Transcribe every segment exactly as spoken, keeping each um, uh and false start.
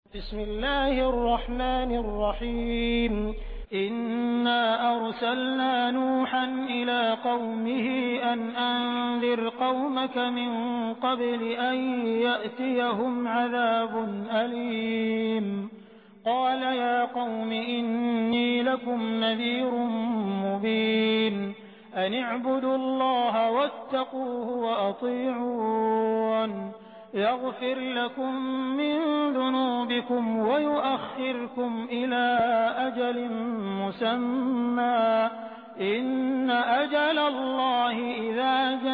बिस्मिल्लाहिर्रहमानिर्रहीम इन्ना अरसलना नूहन इला कौमिही अन अंदिर कौमक मिन क़ब्ल अन यअतियहुम अज़ाबुन अलीम क़ाल या कौमि इन्नी लकुम नज़ीरुम मुबीन अन इअ्बुदुल्लाह वत्तक़ूहु व अतीऊन यग़फिर लकुम मिन ज़ुनूबिकुम व युअख़्खिरकुम इला अजलिन मुसम्मा इन्न अजलल्लाहि इज़ा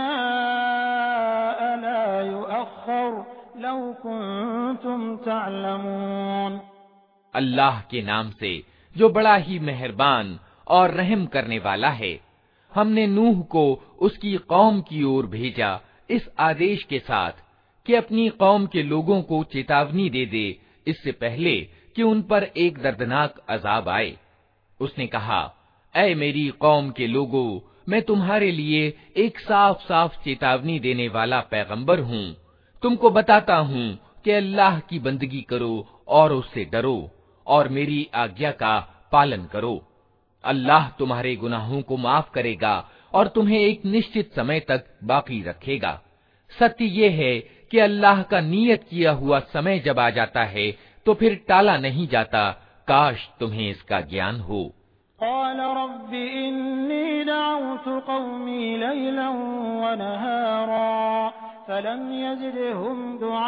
जाअ ला युअख़्ख़र लौ कुन्तुम तअलमून। अल्लाह के नाम से जो बड़ा ही मेहरबान और रहम करने वाला है। हमने नूह को उसकी कौम की ओर भेजा इस आदेश के साथ कि अपनी कौम के लोगों को चेतावनी दे दे, इससे पहले कि उन पर एक दर्दनाक अजाब आए। उसने कहा, ऐ मेरी कौम के लोगों, मैं तुम्हारे लिए एक साफ साफ चेतावनी देने वाला पैगंबर हूँ। तुमको बताता हूँ कि अल्लाह की बंदगी करो और उससे डरो और मेरी आज्ञा का पालन करो। अल्लाह तुम्हारे गुनाहों को माफ करेगा और तुम्हें एक निश्चित समय तक बाकी रखेगा। सत्य ये है कि अल्लाह का नियत किया हुआ समय जब आ जाता है तो फिर टाला नहीं जाता। काश तुम्हें इसका ज्ञान हो। क़ाल रब्बि इन्नी दअउतु क़ौमी लैलन व नहारा फलम यज़िदहुम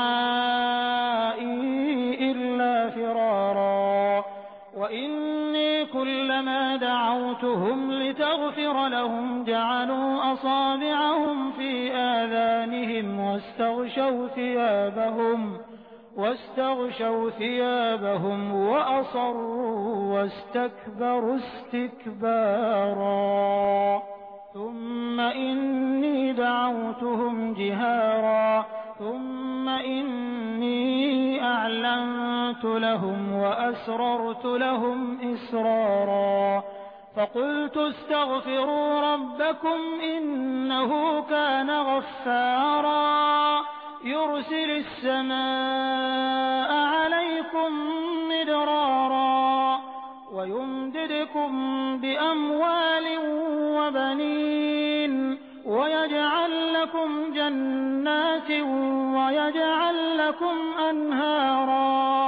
दुआई इल्ला फ़िरारा व इन्नी कुल्लमा दअउतुहुम लितग़फ़िर लहुम जअलू असाबिअहुम फ़ी आज़ानिहिम वस्तग़शव थियाबहुम वस्तग़शव थियाबहुम वअसर्रू वस्तकबरू इस्तिकबारा थुम्म इन्नी दअउतुहुम जिहारा थुम्म इन्नी अअलनतु लहुम वअस्ररतु लहुम इसरारा फ़क़ुल्तु इस्तग़फ़िरू रब्बकुम इन्नहु कान गफ़्फ़ारा युरसिलिस समाअ अलैकुम मिदरारा वयुमदिदकुम बिअमवालिन वबनीन वयजअल लकुम जन्नातिन वयजअल लकुम अन्हारा।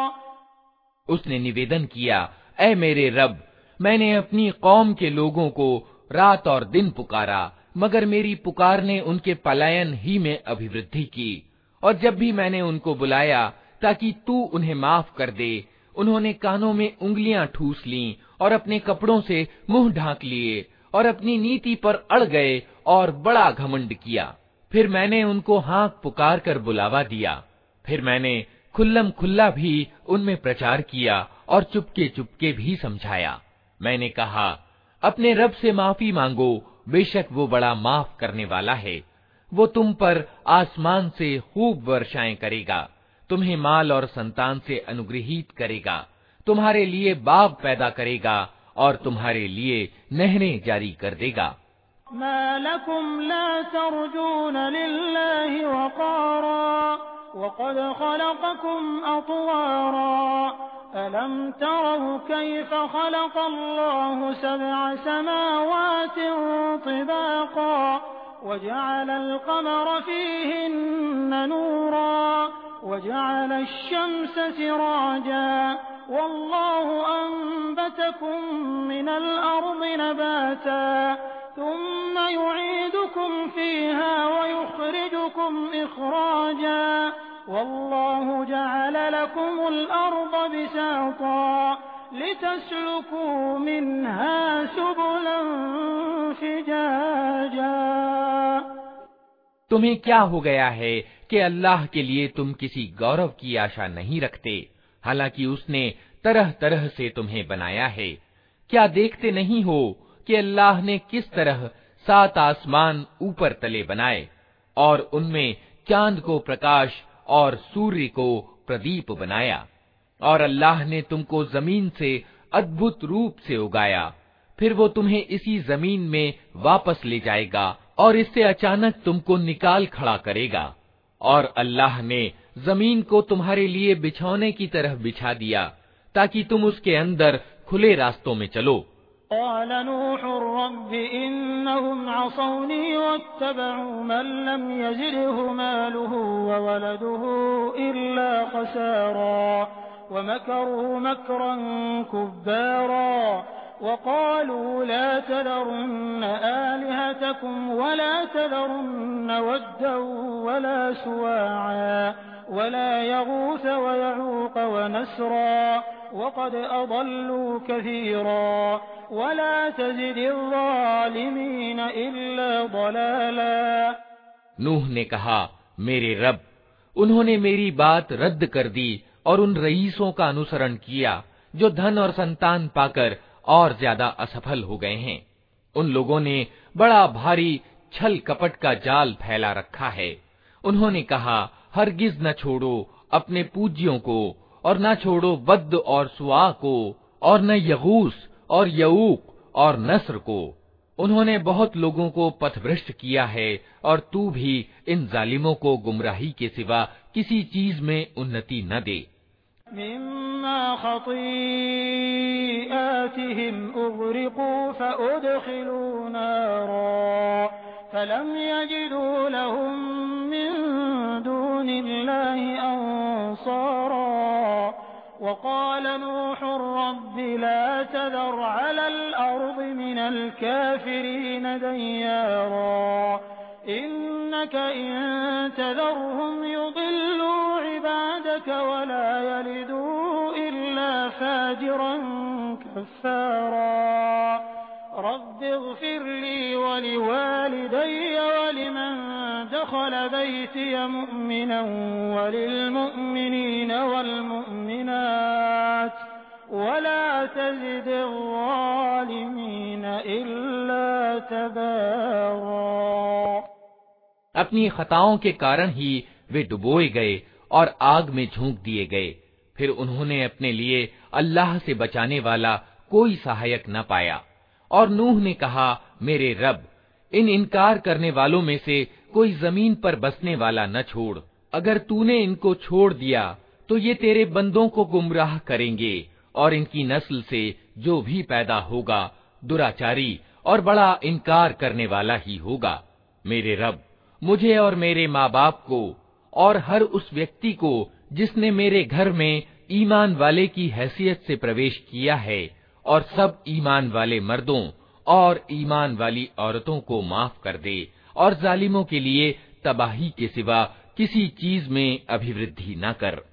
उसने निवेदन किया, ऐ मेरे रब, मैंने अपनी कौम के लोगों को रात और दिन पुकारा, मगर मेरी पुकार ने उनके पलायन ही में अभिवृद्धि की। और जब भी मैंने उनको बुलाया ताकि तू उन्हें माफ कर दे, उन्होंने कानों में उंगलियां ठूस लीं और अपने कपड़ों से मुंह ढांक लिए और अपनी नीति पर अड़ गए और बड़ा घमंड किया। फिर मैंने उनको हाँक पुकार कर बुलावा दिया। फिर मैंने खुल्लम खुल्ला भी उनमें प्रचार किया और चुपके चुपके भी समझाया। मैंने कहा, अपने रब से माफी मांगो, बेशक वो बड़ा माफ करने वाला है। वो तुम पर आसमान से खूब वर्षाएं करेगा, तुम्हें माल और संतान से अनुग्रहित करेगा, तुम्हारे लिए बाग पैदा करेगा और तुम्हारे लिए नहरें जारी कर देगा। मा लकुम ला तर्जून लिल्लाहि वक़ारा वक़द खलक़कुम अतवारा अलम तरौ कैफ़ खलक़ल्लाहु सबअ समावातिन तिबाक़ा वजअलल क़मर फ़ीहिन्न नूरा वजअलश शम्स सिराजा वल्लाहु अन्बतकुम मिनल अर्दि नबाता थुम्म युईदुकुम फ़ीहा वयुख़रिजुकुम इख़राजा वल्लाहु जअल लकुमुल अर्द बिसाता लितस्लुकू मिन्हा सुबुलन फ़िजाजा। तुम्हें क्या हो गया है कि अल्लाह के लिए तुम किसी गौरव की आशा नहीं रखते, हालांकि उसने तरह तरह से तुम्हें बनाया है। क्या देखते नहीं हो कि अल्लाह ने किस तरह सात आसमान ऊपर तले बनाए और उनमें चांद को प्रकाश और सूर्य को प्रदीप बनाया। और अल्लाह ने तुमको जमीन से अद्भुत रूप से उगाया, फिर वो तुम्हें इसी जमीन में वापस ले जाएगा और इससे अचानक तुमको निकाल खड़ा करेगा। और अल्लाह ने जमीन को तुम्हारे लिए बिछौने की तरह बिछा दिया ताकि तुम उसके अंदर खुले रास्तों में चलो। क़ाल नूह रब्बि इन्नहुम असौनी वत्तबअू मन लम यज़िदहु मालुहु ववलदुहु इल्ला ख़सारा वमकरू मकरन कुब्बारा वक़ालू ला तज़रुन्न आलिहतकुम वला तज़रुन्न वद्दन वला सुवाआ वला यगूस वयऊक़ वनस्रा वक़द अज़ल्लू कसीरा वला तज़िदिज़्ज़ालिमीन इल्ला ज़लाला। नूह ने कहा, मेरे रब, उन्होंने मेरी बात रद्द कर दी और उन रईसों का अनुसरण किया जो धन और संतान पाकर और ज्यादा असफल हो गए हैं। उन लोगों ने बड़ा भारी छल कपट का जाल फैला रखा है। उन्होंने कहा, हरगिज न छोड़ो अपने पूज्यों को, और न छोड़ो वद्द और सुआ को, और न यगूस और यऊक और नस्र को। उन्होंने बहुत लोगों को पथभ्रष्ट किया है, और तू भी इन जालिमों को गुमराही के सिवा किसी चीज में उन्नति न दे। मिम्मा खतीआतिहिम उग़रिक़ू फ़उदख़िलू नारा फ़लम यजिदू लहुम मिन दूनिल्लाहि अंसारा वक़ाल नूह रब्बि ला तज़र अलल अर्दि मिनल काफ़िरीन दय्यारा इन्नक इन तज़रहुम युज़िल्लू इबादक वला यलिदू इल्ला फाजिरन कफ़्फ़ारा रब्बि इग़फ़िर ली वलिवालिदैय वलिमन दख़ल बैतिय मुअ्मिनन वलिलमुअ्मिनीन वल्मुअ्मिनात वला तज़िदिज़्ज़ालिमीन इल्ला तबारा। अपनी खताओं के कारण ही वे डुबोए गए और आग में झोंक दिए गए। फिर उन्होंने अपने लिए अल्लाह से बचाने वाला कोई सहायक न पाया। और नूह ने कहा, मेरे रब, इन इनकार करने वालों में से कोई जमीन पर बसने वाला न छोड़। अगर तूने इनको छोड़ दिया तो ये तेरे बंदों को गुमराह करेंगे, और इनकी नस्ल से जो भी पैदा होगा दुराचारी और बड़ा इनकार करने वाला ही होगा। मेरे रब, मुझे और मेरे माँ बाप को और हर उस व्यक्ति को जिसने मेरे घर में ईमान वाले की हैसियत से प्रवेश किया है, और सब ईमान वाले मर्दों और ईमान वाली औरतों को माफ कर दे, और जालिमों के लिए तबाही के सिवा किसी चीज में अभिवृद्धि न कर।